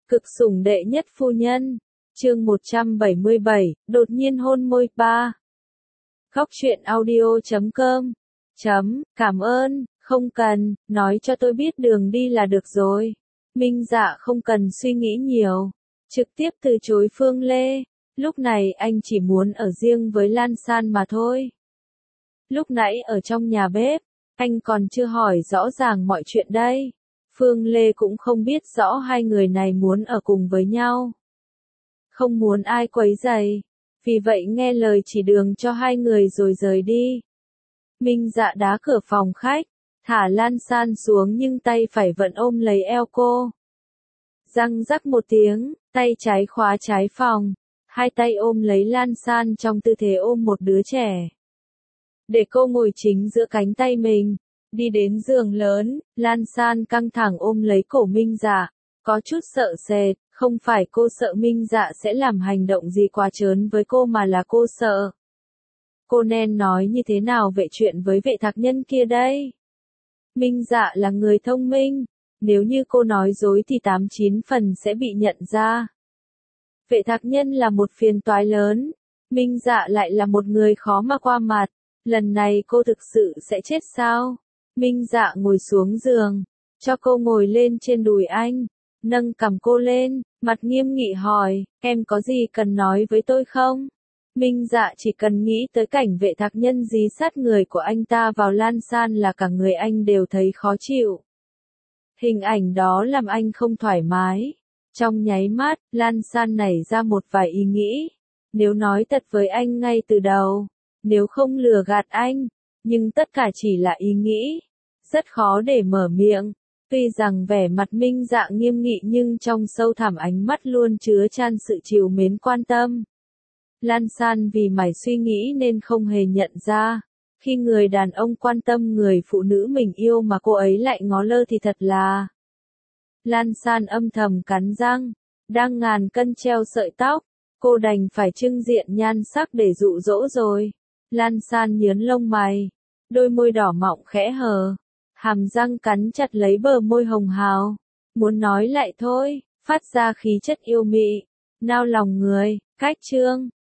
Cực sủng đệ nhất phu nhân. Chương 177, đột nhiên hôn môi 3. Góc truyện audio.com. Cảm ơn, không cần, nói cho tôi biết đường đi là được rồi. Minh Dạ không cần suy nghĩ nhiều, trực tiếp từ chối Phương Lê. Lúc này anh chỉ muốn ở riêng với Lan San mà thôi. Lúc nãy ở trong nhà bếp, anh còn chưa hỏi rõ ràng mọi chuyện đây. Phương Lê cũng không biết rõ hai người này muốn ở cùng với nhau. Không muốn ai quấy rầy, vì vậy nghe lời chỉ đường cho hai người rồi rời đi. Minh Dạ đá cửa phòng khách, thả Lan San xuống nhưng tay phải vẫn ôm lấy eo cô. Răng rắc một tiếng, tay trái khóa trái phòng, hai tay ôm lấy Lan San trong tư thế ôm một đứa trẻ. Để cô ngồi chính giữa cánh tay mình, đi đến giường lớn, Lan San căng thẳng ôm lấy cổ Minh Dạ, có chút sợ sệt, không phải cô sợ Minh Dạ sẽ làm hành động gì quá trớn với cô mà là cô sợ. Cô nên nói như thế nào về chuyện với vệ thạc nhân kia đây? Minh Dạ là người thông minh, nếu như cô nói dối thì 89 phần sẽ bị nhận ra. Vệ thạc nhân là một phiền toái lớn, Minh Dạ lại là một người khó mà qua mặt, lần này cô thực sự sẽ chết sao? Minh Dạ ngồi xuống giường, cho cô ngồi lên trên đùi anh, nâng cằm cô lên, mặt nghiêm nghị hỏi, em có gì cần nói với tôi không? Minh Dạ chỉ cần nghĩ tới cảnh vệ thạc nhân dí sát người của anh ta vào Lan San là cả người anh đều thấy khó chịu. Hình ảnh đó làm anh không thoải mái. Trong nháy mắt, Lan San nảy ra một vài ý nghĩ. Nếu nói thật với anh ngay từ đầu, nếu không lừa gạt anh, nhưng tất cả chỉ là ý nghĩ. Rất khó để mở miệng. Tuy rằng vẻ mặt Minh Dạ nghiêm nghị nhưng trong sâu thẳm ánh mắt luôn chứa chan sự trìu mến quan tâm. Lan San vì mải suy nghĩ nên không hề nhận ra. Khi người đàn ông quan tâm người phụ nữ mình yêu mà cô ấy lại ngó lơ thì thật là... Lan San âm thầm cắn răng, đang ngàn cân treo sợi tóc, cô đành phải trưng diện nhan sắc để dụ dỗ rồi. Lan San nhớn lông mày, đôi môi đỏ mọng khẽ hờ, hàm răng cắn chặt lấy bờ môi hồng hào, muốn nói lại thôi, phát ra khí chất yêu mị, nao lòng người. Cách chương